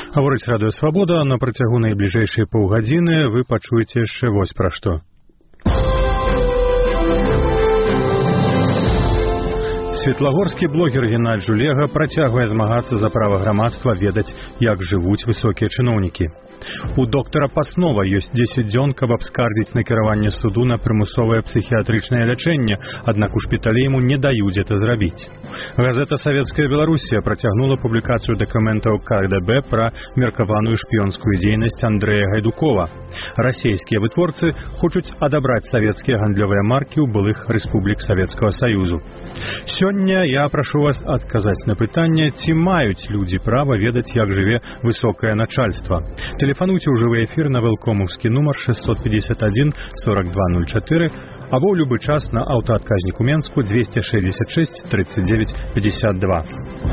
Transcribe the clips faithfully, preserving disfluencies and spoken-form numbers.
Гаворыць Радыё Свабода, на працягу найбліжэйшай паўгадзіны вы пачуеце яшчэ вось пра што. Светлагорскі блогер Геннадзь Жулега працягвае змагацца за права грамадства ведаць, як жывуць высокія чыноўнікі. У доктара Паснова ёсць дзесяць дзён, каб абскардзіць накіраванне суду на прымусовае псіхіятрычнае лячэнне, аднак у шпіталі яму не даюць гэта зрабіць. Газета «Савецкая Беларусія» працягнула публікацыю дакументаў ка дэ бэ пра меркаваную шпіёнскую дзейнасць Андрэя Гайдукова. Расійскія вытворцы хочуць адабраць савецкія гандлёвыя маркі ў былых рэспублік Савецкага Саюзу. Сёння я прашу вас адказаць на пытанне, ці маюць людзі права ведаць, як жыве высокае начальства. Тэлефануйце ў жывы эфір на вэлкомаўскі нумар шестьсот пятьдесят один сорок два ноль четыре або ў любы час на аўтаадказніку Менску двести шестьдесят шесть тридцать девять пятьдесят два.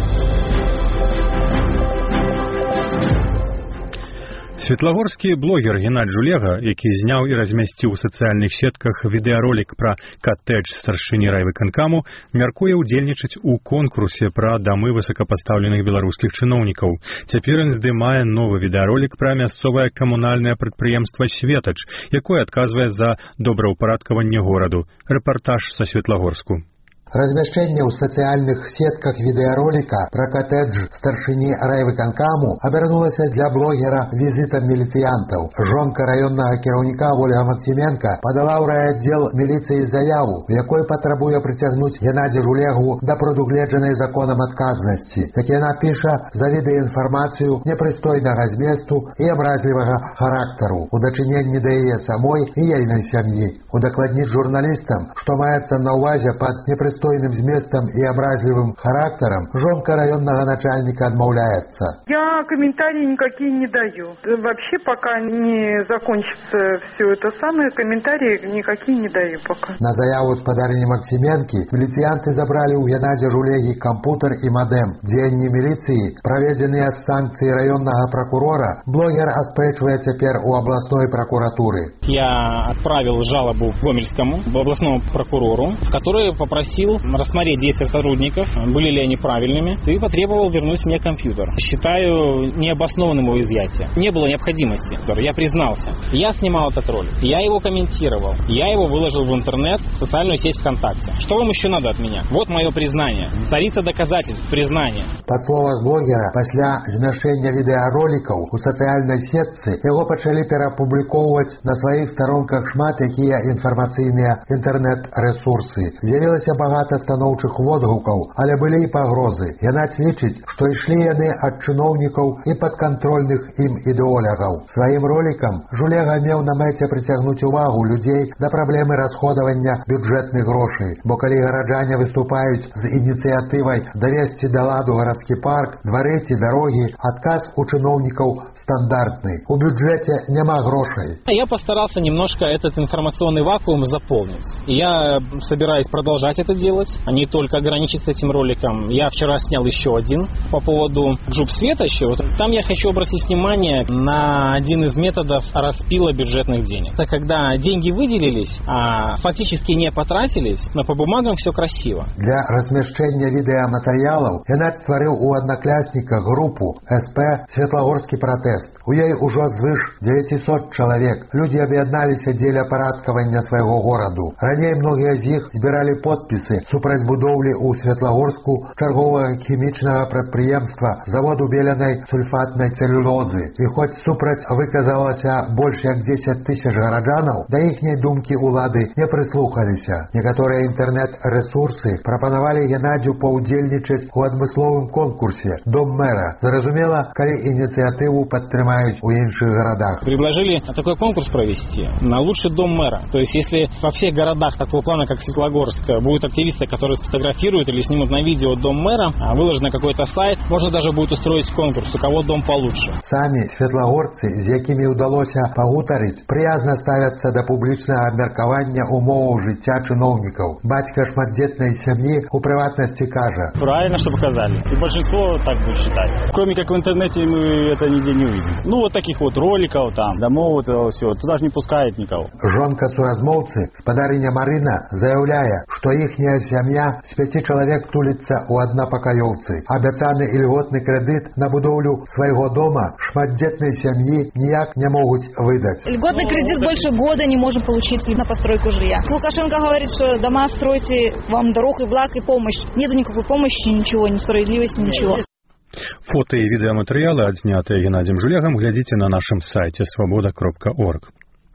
Светлагорскі блогер Геннадзь Жулега, які зняў і размясціў у сацыяльных сетках відэаролік пра катэдж старшыні райвыканкаму, мяркуе ўдзельнічаць у конкурсе пра дамы высокапастаўленых беларускіх чыноўнікаў. Цяпер ён здымае новы відэаролік пра мясцовае камунальнае прадпрыемства «Светач», якое адказвае за добраўпарадкаванне гораду. Рэпартаж са Светлагорску. Размяшчэнне ў сацыяльных сетках відэароліка пра катэдж старшыні райвыканкаму абярнулася для блогера візітам міліцыянтаў. Жонка раённага кіраўніка Ольга Максіменка падала ў райаддзел міліцыі заяву, в якой патрабуе прыцягнуць Геннадзя Жулегу да прадугледжанай законам адказнасці. Так яна піша завідае інфармацыю непрыстойнага зместу і абразлівага характару у дачыненні да яе самой і ейнай сям'і. Удакладніць журналістам, што маецца на ўвазе пад непрыстойным стойным зместом и образливым характером, жонка районного начальника отмовляется. Я комментарии никакие не даю. Вообще пока не закончится все это самое, комментарии никакие не даю пока. На заяву спадарыні Максименки милицианты забрали у Геннадзя Жулеги компьютер и модем. Дзеянні милиции, проведенные с санкций районного прокурора, блогер оспречивает теперь у областной прокуратуры. Я отправил жалобу Гомельскому, областному прокурору, в которой попросил рассмотреть действия сотрудников, были ли они правильными, и потребовал вернуть мне компьютер. Считаю необоснованным его изъятие. Не было необходимости. Я признался. Я снимал этот ролик. Я его комментировал. Я его выложил в интернет, в социальную сеть ВКонтакте. Что вам еще надо от меня? Вот мое признание. Тарица доказательств, признание. По словах блогера, пасля змяшчэння відэаролікаў у сацыяльнай сетцы яго пачалі перапублікоўваць на сваіх старонках шмат якія інфармацыйныя інтэрнэт-рэсурсы. З'явілася багата станоўчых водгукаў, але былі і пагрозы. Геннадзь лічыць, што ішлі яны ад чыноўнікаў і падкантрольных ім ідэолягаў. Сваім ролікам Жулега меў на мэце прыцягнуць увагу людзей да праблемы расходавання бюджэтных грошай, бо калі гараджане выступаюць з ініцыятывай давесці да ладу гарадскі парк, двары ці дарогі, адказ у чыноўнікаў стандартны. У бюджэце няма грошай. Я постарался немножко этот информационный вакуум заполнить. Я собираюсь продолжать это делать, а не только ограничиться этим роликом. Я вчера снял еще один по поводу Джуб Светоча. Вот там я хочу обратить внимание на один из методов распила бюджетных денег. Это когда деньги выделились, а фактически не потратились, но по бумагам все красиво. Для размяшчэння відэаматэрыялаў Геннадзь стварыў у аднакласніках групу эс пэ «Светлагорскі пратэст». У ёй ужо звыш девятьсот чалавек. Людзі аб'ядналіся дзеля парадкавання свайго гораду. Раней многія з іх збіралі подпісы супраць будоўлі ў Светлагорску чарговага хімічнага прадпрыемства заводу беленай сульфатнай цэлюлозы. І хоць супраць выказалася больш як дзесяць тысяч гараджанаў, да іхняй думкі улады не прыслухаліся. Некаторыя інтэрнэт-рэсурсы прапанавалі Геннадзю паўдзельнічаць у адмысловым конкурсе «Дом мэра». Зразумела, калі ініцыятыву падтрымаюць у іншых городах. Предложили такой конкурс провести на лучший дом мэра. То есть, если во всех городах такого плана, как Светлогорск, будут активисты, которые сфотографируют или снимут на видео дом мэра, выложат на какой-то сайт, можно даже будет устроить конкурс, у кого дом получше. Сами светлагорцы, з якімі ўдалося пагутарыць, прыязна ставяцца да публічнага абмеркавання умоваў жыцця чыноўнікаў. Бацька шматдзетнай сям'і у прыватнасці кажа: правильно, что показали. И большинство так будет считать. Кроме как в интернете мы это нигде не увидим. Ну, вот таких вот роликов там, домов, вот этого всего, туда же не пускает никого. Жонка суразмоўцы, спадарыня Марына, заяўляе, што іхняя Некая сям'я з пяці чалавек туліцца ў аднапакаёўцы. Абяцаны ільготны крэдыт на будоўлю свайго дома шматдзетнай сям'і ніяк не могуць выдаць. Льготный кредит больше года не можем получить на постройку жилья. Лукашенко говорит, что дома стройте, вам дорог и благ и помощь. Нету никакой помощи, ничего, несправедливости, ничего. Фото и видеоматериалы, отснятые Геннадием Жулегом, глядите на нашем сайте свобода кропка орг.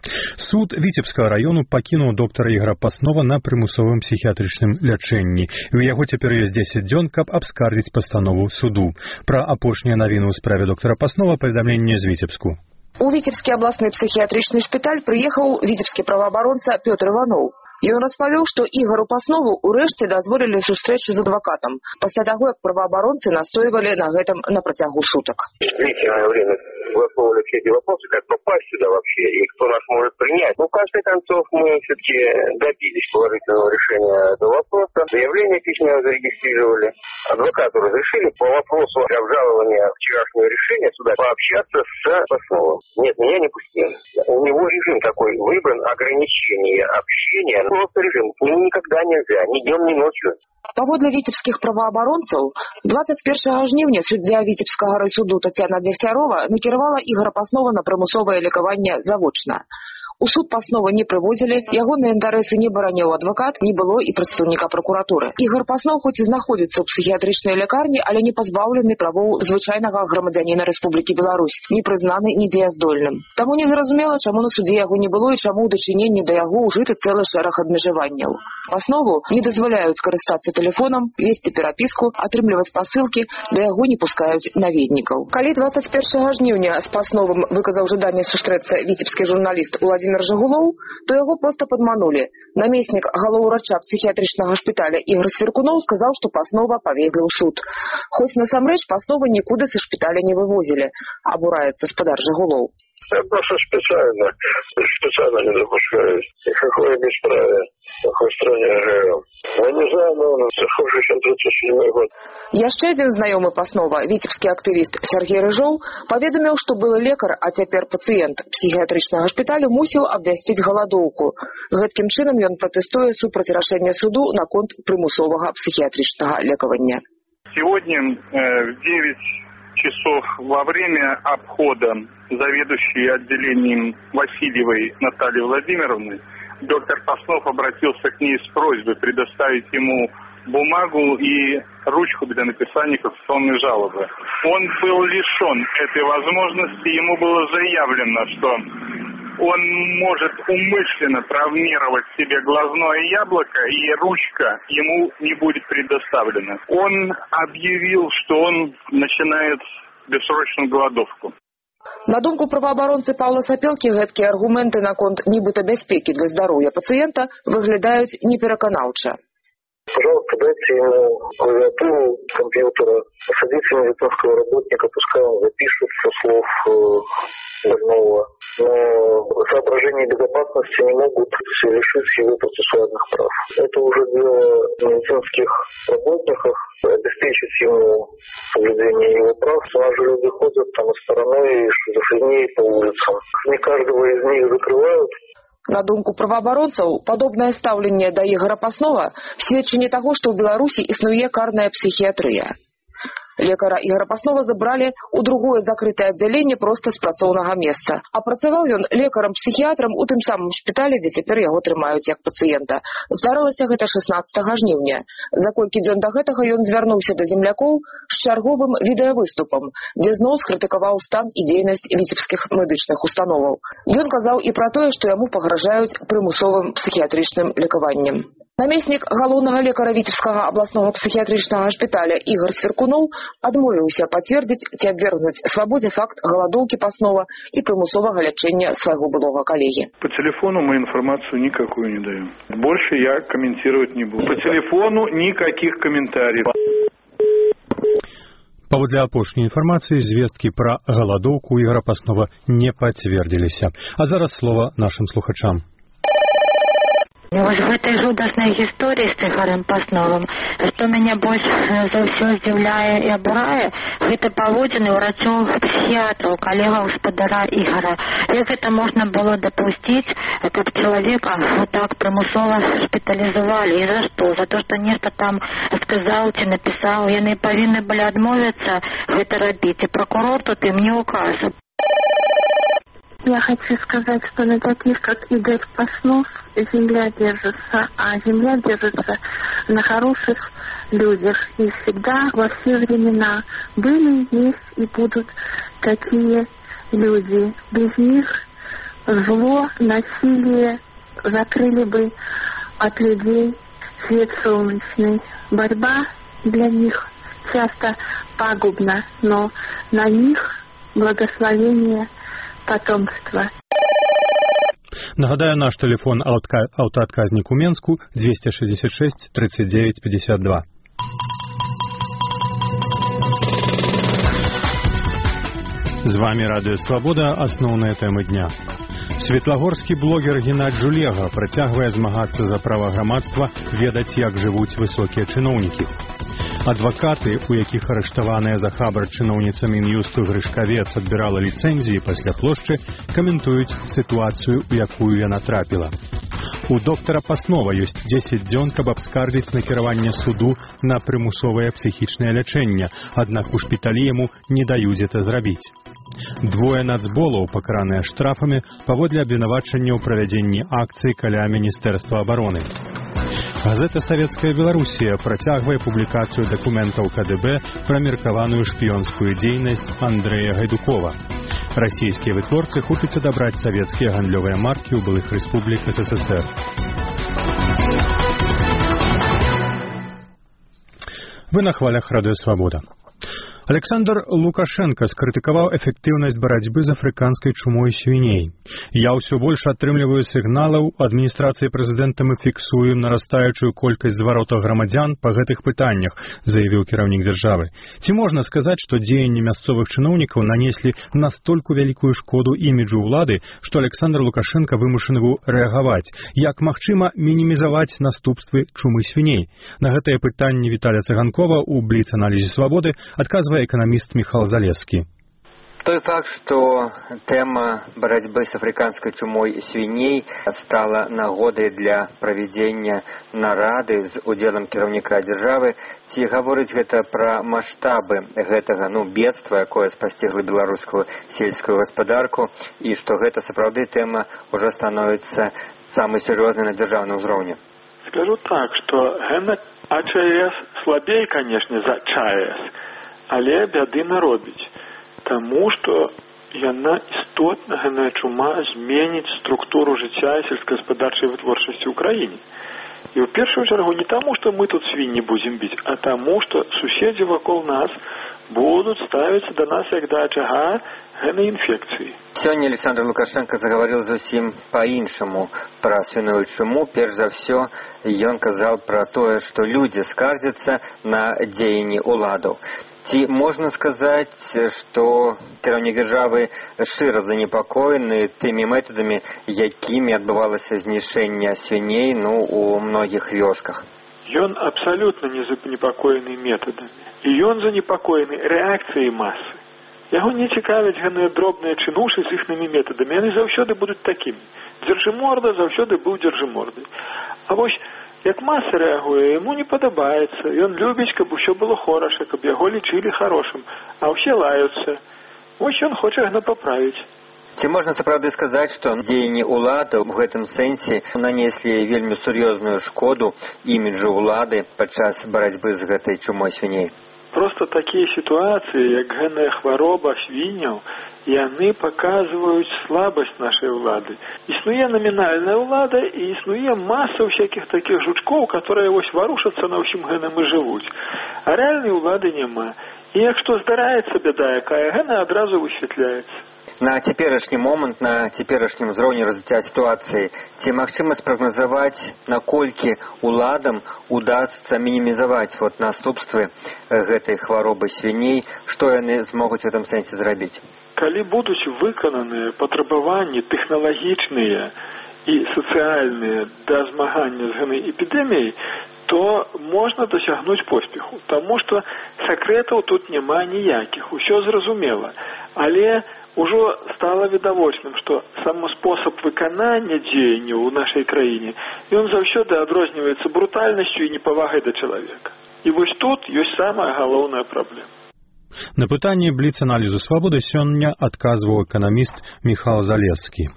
Суд Витебского району пакінуў доктара Ігора Паснова на прымусовым псіхіятрычным лячэнні. У яго цяпер ёсць дзесяць дзён, каб абскардзіць пастанову суду. Пра апошнія навіны ў справе доктара Паснова паведамленне з Витебску. У Витебский областный психиатричный шпиталь приехал витебский правооборонца Петр Иванов. И он распавёў, что Игору Паснову урэшце дазволілі сустрэчу з адвокатом, пасля таго, як правооборонцы настойвали на гэтым на протягу суток. Длительное время выплывали все эти вопросы, как попасть сюда вообще и кто нас может принять. Но в конце концов мы все-таки добились положительного решения этого вопроса. Заявление письменное зарегистрировали. Адвокату разрешили по вопросу обжалования вчерашнего решения сюда пообщаться с Пасновым. Нет, меня не пустили. У него режим такой выбран, ограничение общения. Просто режим. К нему никогда нельзя, ни днем, ни ночью. Паводле витебских правоабаронцаў, двадцать первого жніўня суддзя Витебскага райсуду Татьяна Дегтярова накіравала Ігора Паснова на прымусовае лекаванне завочна. У суд Паснова не прывозілі, ягоныя інтарэсы не бараніў адвакат, не было і прадстаўніка пракуратуры. Ігор Паснов хоць і знаходзіцца ў псіхіятрычнай лякарні, але не пазбаўлены правоў звычайнага грамадзяніна Рэспублікі Беларусь, не прызнаны недзеяздольным. Таму незразумела, чаму на судзе яго не было і чаму ў дачыненні да яго ўжыты цэлы шэраг абмежаванняў. Паснову не дазваляюць карыстацца тэлефонам, весці перапіску, атрымліваць пасылкі, да яго не пускаюць наведнікаў. Калі двадцать первого жніўня з Пасновым выказаў жаданне сустрэцца віцебскі журналіст Владимир Жагулоў, то яго просто падманулі. Намеснік галоўурача псіхіятрычнага шпіталя Ігор Сверкунов сказаў, што Паснова павезлі ў суд. Хоць насамрэч Паснова нікуды са шпіталя не вывозілі, абураецца спадар Жагулоў. Я просто специально, специально не допускаюсь. Никакое бесправие. В какой стране я живу. Я не знаю, но он хуже, чем тридцать седьмой год. Яшчэ адзін знаёмы Паснова, віцебскі актывіст Сергей Рыжоў, паведаміў, што былы лекар, а цяпер пацыент псіхіятрычнага шпіталю мусіў абвясціць галадоўку. Гэткім чынам ён пратэстуе супраць рашэння суду наконт прымусовага псіхіятрычнага лекавання. Сегодня э, в девять часов во время обхода заведующей отделением Васильевой Натальи Владимировны доктор Паснов обратился к ней с просьбой предоставить ему бумагу и ручку для написания кассационной жалобы. Он был лишен этой возможности, ему было заявлено, что он может умышленно травмировать себе глазное яблоко, и ручка ему не будет предоставлена. Он объявил, что он начинает бессрочную голодовку. На думку праваабаронцы Паўла Сапелкі, гэткія аргументы наконт нібыта бяспекі для здароўя пацыента выглядаюць непераканаўча. Пожалуйста, дайте ему клавиатуру компьютера, посадите медицинского работника, пускай он запишет со слов больного. Но соображения безопасности не могут лишить его процессуальных прав. Это уже дело медицинских работников, обеспечить ему соблюдение его прав. У нас же люди ходят там и стороной, и шизофренией по улицам. Не каждого из них закрывают. На думку праваабаронцаў, падобнае стаўленне да Ігора Паснова сведчанне таго, што ў Беларусі існуе карная псіхіятрыя. Лекара Ігора Паснова забралі ў другое закрытае аддзяленне проста з працоўнага месца. А працаваў ён лекарам-псіхіятрам у тым самым шпіталі, дзе цяпер яго трымаюць як пацыента. Здарылася гэта шаснаццатага жніўня. За колькі дзён да гэтага ён звярнуўся да землякоў з чарговым відэавыступам, дзе зноў скрытыкаваў стан і дзейнасць віцебскіх медычных установаў. Ён казаў і пра тое, што яму пагражаюць прымусовым псіхіятрычным лекаваннем. Намеснік галоўнага лекара Віцебскага абласнога псіхіятрычнага шпіталя Ігор Сверкунов адмовіўся пацвердзіць ці абвергнуць свабодзе факт галадоўкі Паснова і прымусовага лячэння свайго былога калегі. По телефону мы информацию никакую не даем. Больше я комментировать не буду. По телефону никаких комментариев. Паводле апошняй інфармацыі звесткі пра галадоўку Ігора Паснова не пацвердзіліся. А зараз слова нашым слухачам. И вот в этой жудасной истории с Игорем Пасновым, что меня больше за все здивляет и обурает, это поводины врачов-психиатров, коллега господара Игоря. Как это можно было допустить, как человека вот так примусово шпитализовали? И за что? За то, что нечто там сказал или написал. И они повинны были отмовиться это робить. И прокурор тут им не указывает. Я хочу сказать, что на таких, как Игорь Паснов, земля держится, а земля держится на хороших людях. И всегда, во все времена были, есть и будут такие люди. Без них зло, насилие закрыли бы от людей свет солнечный. Борьба для них часто пагубна, но на них благословение потомства. Нагадаю, наш телефон аўтаадказнік у Менску двести шестьдесят шесть тридцать девять пятьдесят два. З вами Радыё Свабода, асноўныя тэмы дня. Светлагорскі блогер Геннадзь Жулега працягвае змагацца за права грамадства ведаць, як жывуць высокія чыноўнікі. Адвакаты, у якіх арыштаваная за хабар чыноўніца Мін'юсту Грышкавец адбірала ліцэнзіі пасля плошчы, каментуюць сітуацыю, у якую яна трапіла. У доктара Паснова ёсць дзесяць дзён, каб абскардзіць накіраванне суду на прымусовае псіхічнае лячэнне, аднак у шпіталі яму не даюць гэта зрабіць. Двое нацболаў, пакараныя штрафамі, паводле абвінавачання ў правядзенні акцыі каля Міністэрства абароны. Газета «Советская Белоруссия» працягвае публікацыю дакументаў ка дэ бэ пра меркаваную шпіёнскую дзейнасць Андрэя Гайдукова. Расійскія вытворцы хочуць адабраць савецкія гандлёвыя маркі ў былых рэспублік эс эс эс эр. Вы на хвалях Радыё Свабода. Александр Лукашенко скрытыкаваў эфектыўнасць барацьбы з афрыканскай чумой свіней. Я ўсё больш атрымліваю сігналаў, адміністрацыі прэзідэнта мы фіксуем нарастаючую колькасць зваротаў грамадзян па гэтых пытаннях, заявіў кіраўнік дзяржавы. Ці можна сказаць, што дзеянні мясцовых чыноўнікаў нанеслі настольку вялікую шкоду іміджу ўлады, што Александр Лукашенко вымушаны быў рэагаваць? Як магчыма мінімізаваць наступствы чумы свіней? На гэтае пытанне Віталя Цыганкова ў бліц-аналізе Свабоды адказвае экономист Михаил Залесский. Той факт, что тема борьбы с африканской чумой свиней стала нагодой для проведения нарады с уделом кіраўніка державы, ці гаворыць гэта про масштабы гэтага ну, бедства, якое спасцігла беларускую сельскую гаспадарку, и что гэта сапраўды тема уже становится самой серьезной на державном уровне. Скажу так, что а че эс слабей, конечно, за ЧАЭС, але бяды наробіць, таму што яна істотна, гэная чума, зменіць структуру жыцця і сельскагаспадарчай вытворчасці ў краіне. І ў першую чаргу не таму, што мы тут свінні будзем біць, а таму, што суседзі вакол нас будуць ставіцца да нас як да ачага гэтай інфекцыі. Сёння Александр Лукашенко заговорил зусім по-іншаму про свиную чуму. Перш за все, ён казал про тое, што людзі скардзяцца на дзеянні уладаў. Ці можна сказаць, што кіраўнік дзяржавы шчыра занепакоены тымі метадамі, якімі адбывалася знішэнне свіней ну, у многіх вёсках? Ён абсалютна не занепакоены метадамі. І ён занепакоены рэакцыяй масы. Яго не цікавяць гэныя дробныя чынушы з іхнымі метадамі. Яны заўсёды будуць такімі. Дзяржыморда заўсёды быў дзяржымордай. А вось як маса рэагуе, яму не падабаецца. Ён любіць, каб усё было хораша, каб яго лічылі хорошым, а ўсе лаюцца. Вось ён хоча гэта паправіць. Ці можна сапраўды сказаць, што дзеянні ўладаў у гэтым сэнсе нанеслі вельмі сур'ёзную шкоду іміджу ўлады падчас барацьбы з гэтай чумой свіней? Просто такія сітуацыі, як гэная хвароба свіняў, яны паказваюць слабасць нашай улады. Існуе намінальная ўлада і існуе маса всякіх такіх жучкоў, которые вось варушацца на ўсім гэным і жывуць. А рэальнай улады няма. І як што здараецца бяда якая, гэна адразу высвятляецца. На цяперашні момант, на цяперашнім узроўні развіцця сітуацыі, ці магчыма спрагназаваць, наколькі уладам удасца мінімізаваць вот наступствы гэтай хваробы свіней, што яны змогуць у гэтым сэнсе зрабіць? Калі будуць выкананыя патрабаванні тэхналагічныя і сацыяльныя да змагання з гэтай эпідэміяй, то можна дасягнуць поспеху, таму што сакрэтаў тут няма ніякіх, усё зразумела. Але ўжо стала відавочным, што сам спосаб выканання дзеянняў у нашай краіне, ён заўсёды адрозніваецца брутальнасцю і непавагай да чалавека. І вось тут ёсць самая галоўная праблема. На пытанне бліц-аналізу «Свабоды» сёння адказваў эканаміст Міхал Залескі.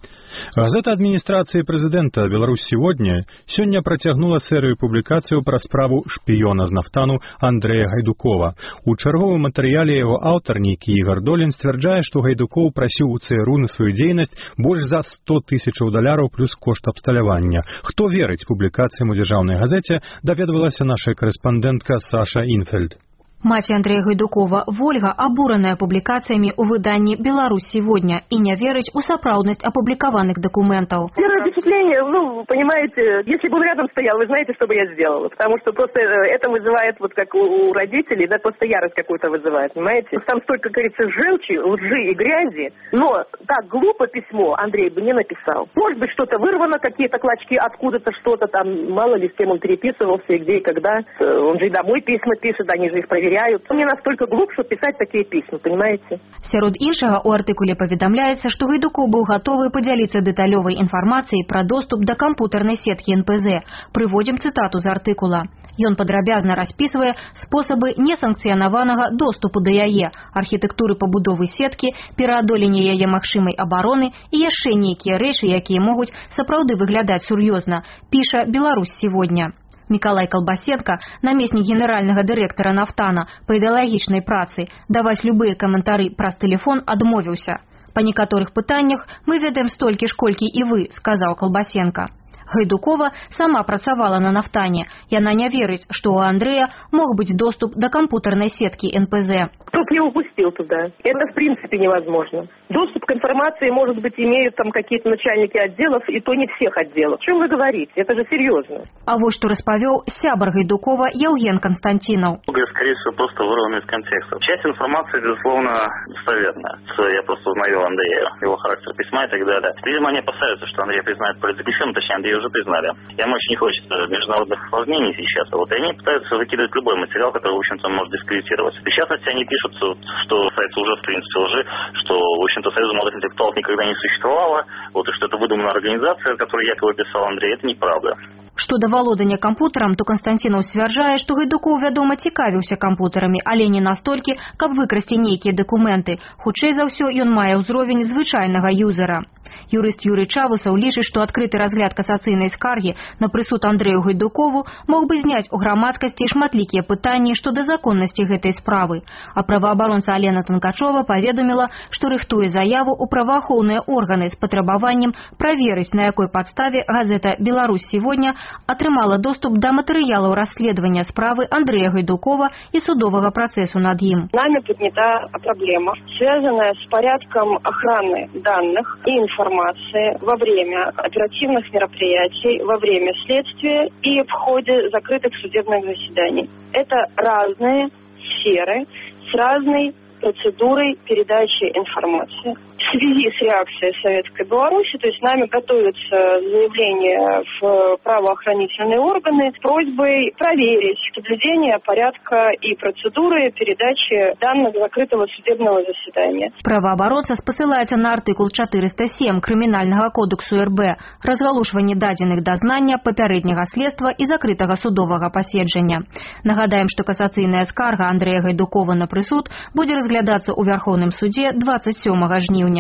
Газета адміністрацыі прэзідэнта «Беларусь сегодня» сёння працягнула серыю публікацыяў пра справу шпіёна з нафтану Андрэя Гайдукова. У чарговым матэрыяле яго аўтар, нейкі Ігар Долін, сцвярджае, што Гайдукоў прасіў у ЦРУ на сваю дзейнасць больш за сто тысячаў даляраў плюс кошт абсталявання. Хто верыць публікацыям у дзяржаўнай газеце, даведвалася наша корэспандэнтка Саша Інфельд. Мать Андрея Гайдукова, Вольга, обуранная публикациями у выдании «Беларусь сегодня» и не верить у сапраўднасць опубликованных документов. Первое впечатление, ну, понимаете, если бы он рядом стоял, вы знаете, что бы я сделала? Потому что просто это вызывает, вот как у родителей, да, просто ярость какую-то вызывает, понимаете? Там столько, как говорится, желчи, лжи и грязи, но так глупо письмо Андрей бы не написал. Может быть, что-то вырвано, какие-то клочки откуда-то, что-то там, мало ли с кем он переписывался, и где, и когда. Он же и домой письма пишет, они же их проверяют. Он не настолько глуп, чтобы писать такие письма, понимаете? Сярод іншага у артыкуле паведамляецца, што Гайдукоў быў гатовы падзяліцца дэталёвай інфармацыяй пра доступ да кампутарнай сеткі эн пэ зэ. Прыводзім цытату з артыкула. Ён падрабязна распісвае спосабы несанкцыянаванага доступу да яе, архітэктуры пабудовы сеткі, пераадолення яе магчымай абароны і яшчэ нейкія рэчы, якія могуць сапраўды выглядаць сур'ёзна, піша «Беларусь сегодня». Миколай Колбасенко, наместник генерального директора «Нафтана» по идеологичной працы, давать любые комментары праз телефон адмовіўся. По некоторых пытаннях мы ведаем столькі ж, колькі і вы, сказал Колбасенко. Гайдукова сама працавала на «Нафтане». Яна не верыць, што у Андрэя мог быць доступ до компьютерной сетки эн пэ зэ. Кто-то его упустил туда. Это в принципе невозможно. Доступ к информации, может быть, имеют там какие-то начальники отделов, и то не всех отделов. О чем вы говорите? Это же серьезно. А вот что распавёў сябар Гайдукова Евген Константинов. Скорее всего, просто вырвано из контекста. Часть информации, безусловно, достоверная. Я просто узнаю Андрея, его характер письма и так далее. Видимо, они опасаются, что Андрей признает политзаключенным, точнее, Андрей уже признали. Им очень не хочется международных осложнений сейчас. Вот, и они пытаются выкидывать любой материал, который, в общем-то, может дискредитировать. В частности, они пишут, что сайт уже, в принципе, лжи, что, в общем-то, Союза молодых интеллектуалов никогда не существовало, вот, и что это выдуманная организация, которую якобы писал Андрей, это неправда. Што да валодання кампутарам, то Константинов сцвярджае, што Гайдукоў, вядома, цікавіўся кампутарамі, але не настолькі, каб выкрасці нейкія дакументы. Хутчэй за ўсё, ён мае ўзровень звычайнага юзера. Юрыст Юрый Чавусаў лічыць, што адкрыты разгляд касацыйнай скаргі на прысуд Андрэю Гайдукову мог бы зняць у грамадскасці шматлікія пытанні што да законнасці гэтай справы. А праваабаронца Алена Танкачова паведаміла, што рыхтуе заяву ў праваахоўныя органы з патрабаваннем праверыць, на якой падставе газета «Беларусь сегодня» атрымала доступ да матэрыялаў расследавання справы Андрэя Гайдукова и судового процесса над им. Нами поднята проблема, связанная с порядком охраны данных и информации во время оперативных мероприятий, во время следствия и в ходе закрытых судебных заседаний. Это разные сферы с разной процедурой передачи информации. В связи с реакцией Советской Беларуси, то есть нами готовится заявление в правоохранительные органы с просьбой проверить соблюдение порядка и процедуры передачи данных закрытого судебного заседания. Правоабаронца спасылаецца на артыкул четыреста семь Крымінальнага кодексу эр бэ разгалушванне дадзеных дазнання, папярэдняга следства і закрытага судовага паседжання. Нагадаем, што касацыйная скарга Андрэя Гайдукова на прысуд будзе разглядацца ў Вярхоўным суде двадцать сёмага жніўня.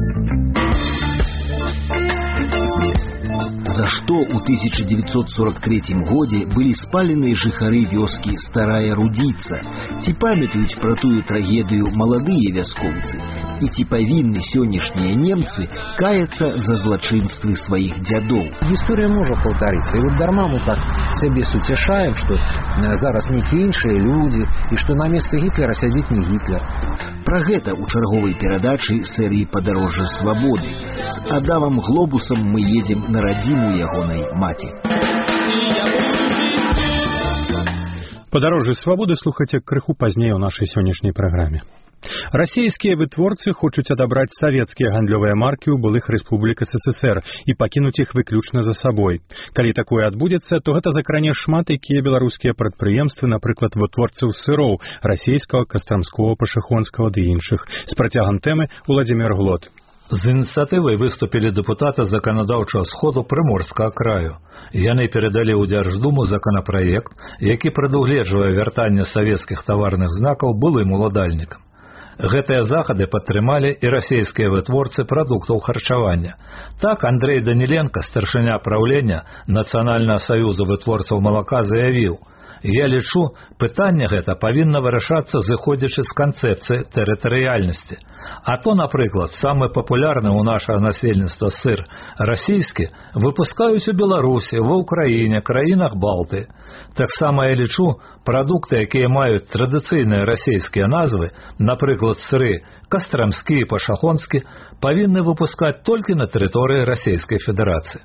За што ў тысяча девятьсот сорок третьем годзе былі спалены жыхары вёскі Старая Рудзіца? Ці памятаюць пра тую трагедыю маладыя вяскоўцы? І ці павінны сённяшнія немцы каяцца за злачынствы сваіх дзядоў? Гісторыя можа паўтарыцца. І вот дарма мы так сябе суцяшаем, што зараз нейкія іншыя людзі, і што на месцы Гітлера сядзіць не Гітлер. Пра гэта ў чарговай перадачы серыі «Падарожжа свабоды». З Адамам Глобусам мы едзем на радзіму ягонай маці. «Падарожжа свабоды» слухайце крыху пазней у нашай сённяшняй праграме. Расійскія вытворцы хочуць адабраць савецкія гандлёвыя маркі ў былых рэспублік СССР і пакінуць іх выключна за сабой. Калі такое адбудзецца, то гэта закране шмат якія беларускія прадпрыемствы, напрыклад, вытворцаў сыроў расійскага, кастрамскога, пашыхонскага ды іншых. З працягам тэмы Владзімір Глот. З ініцыятывай выступілі дэпутаты заканадаўчага сходу Прыморскага краю. Яны перадалі ў Дзярждуму законапраект, які прадугледжвае вяртанне савецкіх таварных знакаў былым уладальнікам. Гэтыя захады падтрымалі і расійскія вытворцы прадуктаў харчавання. Так Андрей Даніленко, старшыня праўлення Нацыянальнага саюза вытворцаў малака, заявіў: «Я лічу, пытанне гэта павінна вырашацца зыходзячы з канцэпцыі тэрытарыяльнасці. А то, напрыклад, самы папулярны ў нашага насельніцтва сыр расійскі выпускаюць у Беларусі, ва Ўкраіне, краінах Балты. Таксама я лічу, прадукты, якія маюць традыцыйныя расійскія назвы, напрыклад, сыры кастрамскі і пашахонскі, павінны выпускаць толькі на тэрыторыі Расійскай Федэрацыі».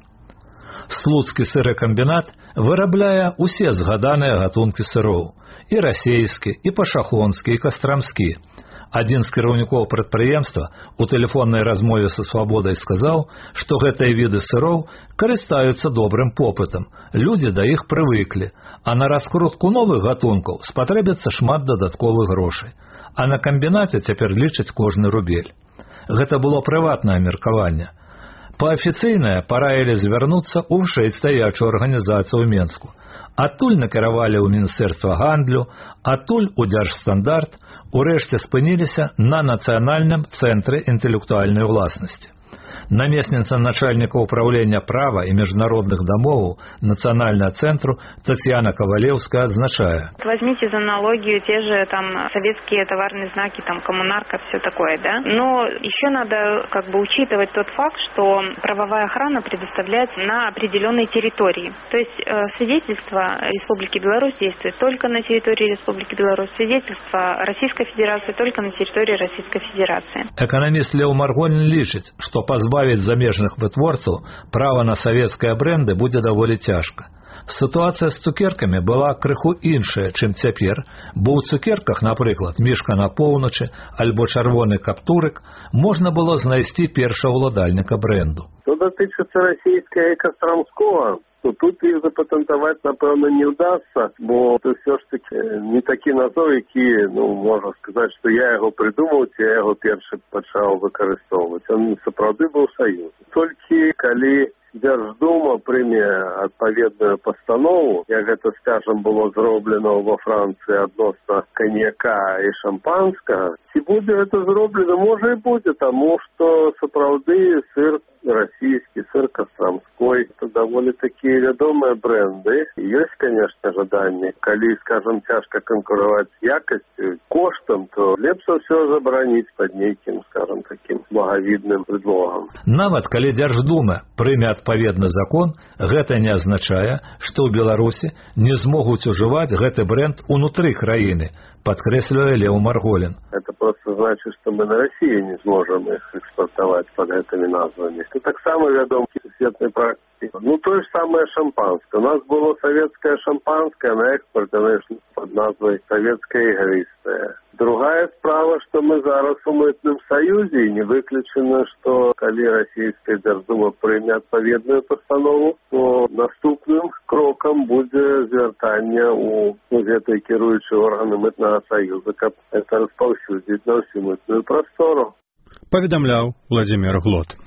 Слуцкі сыракамбінат вырабляе усе згаданыя гатункі сыроў. І расійскі, і пашахонскі, і кастрамскі. Адзін з кіраўнікоў прадпрыемства у тэлефоннай размове са «Свабодай» сказаў, што гэтыя віды сыроў карыстаюцца добрым попытам, людзі да іх прывыклі, а на раскрутку новых гатункаў спатрэбіцца шмат дадатковых грошай. А на камбінаце цяпер лічаць кожны рубель. Гэта было прыватнае меркаванне. Паафіцыйнае параілі звярнуцца ў вышэйстаячую арганізацыю ў Менску. Адтуль накіравалі ў Міністэрства гандлю, адтуль у Дзяржстандарт, урэшце спыніліся на Нацыянальным цэнтры інтэлектуальнай уласнасці. Намесніца начальніка управлення права і міжнародных дамоваў Национального центру Татьяна Ковалевская отзначае. Возьмите за аналогию те же там советские товарные знаки, там коммунарка, все такое, да? Но еще надо как бы учитывать тот факт, что правовая охрана предоставляется на определенной территории. То есть э, свидетельство Республики Беларусь действует только на территории Республики Беларусь, свидетельство Российской Федерации только на территории Российской Федерации. Экономист Лео Марголин лічыць, што позбавить Бавіць замежных вытворцаў права на савецкія бренды будзе даволі цяжка. Сітуацыя з цукеркамі была крыху іншая, чым цяпер, бо ў цукерках, напрыклад, мішка на поўначы альбо чырвоны каптурык можна было знайсці першага ўладальніка бренду. Што датычыцца расійскага і кастрамскога, то тут іх запатэнтаваць, напэўна, не ўдасца, бо это ўсё ж таки не такі назов, які, ну, можна сказаць, што я яго прыдумаў, ці я яго першы пачаў выкарыстоўваць. Он сапраўды быў саюз. Толькі калі Дзярждума прыме адпаведную пастанову, як гэта, скажам, было зроблена во Францыі адносна каньяка і шампанскага, ці будзе гэта зроблена, можа і будзе, таму што сапраўды сыр расійскі, сыр кастрамской, это даволі такія вядомыя бренды. Ёсць, конечно, жаданне, калі, скажам, цяжка канкураваць з якасцю, коштам, то лепш усё забараніць пад нейкім, скажам, такім благавідным предлогам. Нават калі Дзярждума прыме адпаведны закон, гэта не азначае, што ў Беларусі не змогуць ужываць гэты бренд унутры краіны, подкресливая Лео Марголин. Это просто значит, что мы на России не сможем их экспортовать под этими назвами. Это так само вядомки сусветной практики. Ну, то же самое шампанское. У нас было советское шампанское на экспорт, конечно, под назвой советское игристое. Другая справа, что мы зараз у Мытным Союзе, и не выключено, что коли Российская Дзярждума прыме адпаведную постанову, то наступным кроком будет звяртанне у гэтай кіруючыя органы Мытнага Союза, каб это распаўсюдзіць на всю мытную прастору. Паведамляў Владзімір Глот.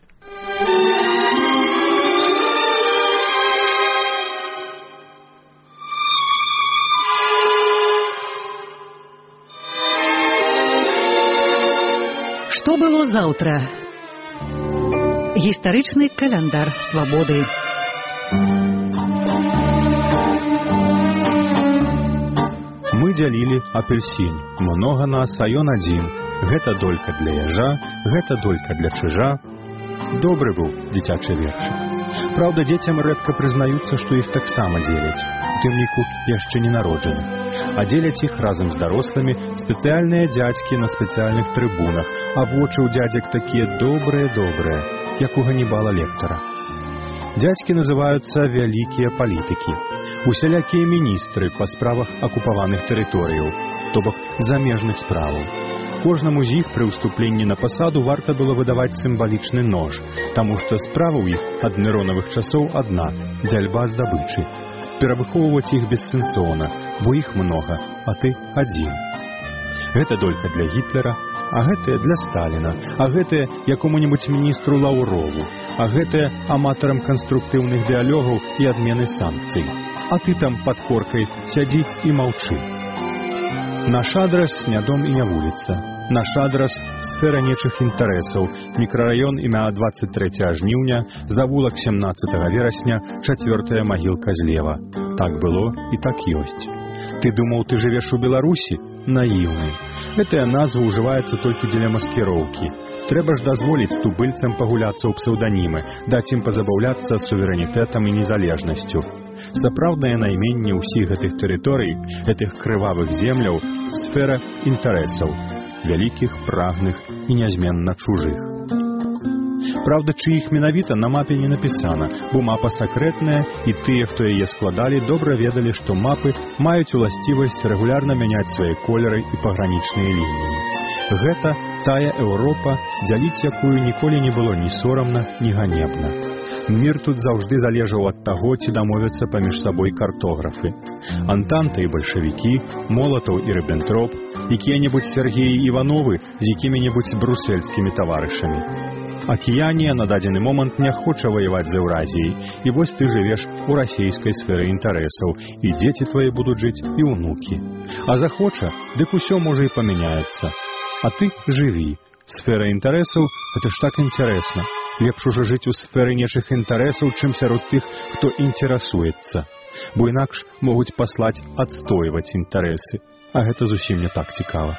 Што было заўтра? Гістарычны каляндар свабоды. Мы дзялілі апельсін. Многа нас, а ён адзін. Гэта долька для яжа, гэта долька для чыжа. Добры быў дзіцячы вершык. Праўда, дзецям рэдка прызнаюцца, што іх таксама дзеляць. У тым ліку яшчэ не народжаны. А дзеляць іх разам з дарослымі спецыяльныя дзядзькі на спецыяльных трыбунах, а вочы ў дзядзек такія добрыя-добрыя, як у Ганнібала Лектара. Дзядзькі называюцца вялікія палітыкі, усялякія міністры па справах акупаваных тэрыторыяў, то бок замежных справаў. Кожнаму з іх пры ўступленні на пасаду варта было выдаваць сімвалічны нож, таму што справа ў іх ад Неронавых часоў адна – дзяльба здабычы. Перавыхоўваць іх бессэнсоўна, бо іх многа, а ты адзін. Гэта долька для Гітлера, а гэтае для Сталіна, а гэтае якому-небудзь міністру Лаўрову, а гэтае аматарам канструктыўных дыялогаў і адмены санкцый. А ты там пад коркай сядзі і маўчы. Наш адрас не дом і не вуліца. Наш адрас – сфера нечых інтарэсаў, мікрараён імя двадцать трэцяга жніўня, завулак семнадцатага верасня, чацвёртая магілка злева. Так было і так ёсць. Ты думаў, ты жывеш у Беларусі? Наіўны. Гэтая назва ўжываецца толькі дзеля маскіроўкі. Трэба ж дазволіць тубыльцам пагуляцца ў псеўданімы, даць ім пазабаўляцца суверэнітэтам і незалежнасцю. Сапраўднае найменне ўсіх гэтых тэрыторый, гэтых крывавых земляў – сфера інтарэсаў, вялікіх, прагных і нязменна чужых. Праўда, чыіх менавіта на мапе не напісана, бо мапа сакрэтная, і тыя, хто яе складалі, добра ведалі, што мапы маюць уласцівасць рэгулярна мяняць свае колеры і пагранічныя лініі. Гэта тая Еўропа, дзяліць якую ніколі не было ні сорамна, ні ганебна. Мір тут заўжды залежаў ад таго, ці дамовяцца паміж сабой картографы. Антанта і бальшавікі, Молатаў і Ріббентроп, якія-небудзь Сергеі Івановы з якімі-небудзь брусельскімі таварышамі. Акіянія на дадзены момант не хоча ваяваць з Еўразіяй, і вось ты жывеш у расійскай сферы інтарэсаў, і дзеці твае будуць жыць, і ўнукі. А захоча, дык усё можа і памяняецца. А ты жыві. Сфера інтарэсаў – гэта ж так інтарэсна. Лепш ужо жыць у сферы нечых інтарэсаў, чым сярод тых, хто інтарэсуецца. Бо інакш могуць паслаць адстойваць інтарэсы. А гэта зусім не так цікава.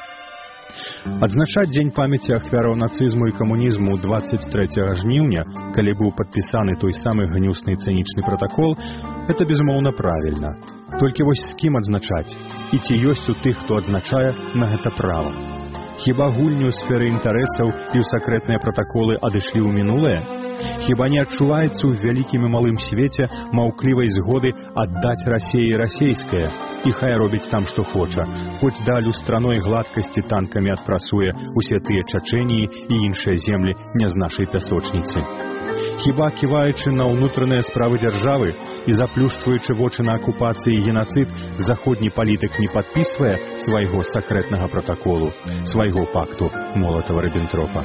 Адзначаць дзень памяці ахвяраў нацызму і камунізму двадцать трэцяга жніўня, калі быў падпісаны той самы гнюсны і цынічны пратакол, гэта безумоўна правільна. Толькі вось з кім адзначаць? І ці ёсць у тых, хто адзначае, на гэта права? Хіба гульню ў сферы інтарэсаў і ў сакрэтныя пратаколы адышлі ў мінулае? Хіба не адчуваецца ў вялікім і малым свеце маўклівай згоды аддаць Расіі расейскае? І хай робіць там, што хоча, хоць да люстраной гладкасці танкамі адпрасуе усе тыя Чачэніі і іншыя землі не з нашай пясочніцы. Хіба, ківаючы на ўнутраныя справы дзяржавы і заплюшчваючы вочы на акупацыі і генацыд, заходні палітык не падпісвае свайго сакрэтнага пратаколу, свайго пакту Молатава-Ріббентропа.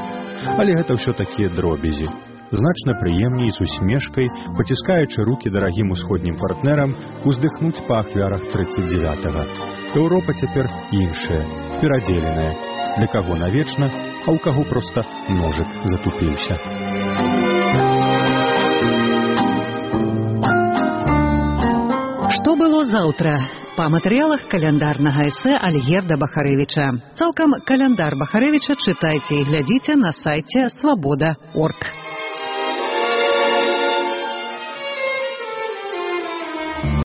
Але гэта ўсё такія дробязі. Значна прыемней з усмешкай, паціскаючы рукі дарагім усходнім партнерам, уздыхнуць па ахвярах трыццаць дзевятага. Еўропа цяпер іншая, перадзеленая. Для каго навечна, а ў каго проста ножык затупіўся. Што было заўтра? Па матэрыялах каляндарнага эсэ Альгерда Бахарэвіча. Цалкам каляндар Бахарэвіча чытайце і глядзіце на сайце свабода точка орг.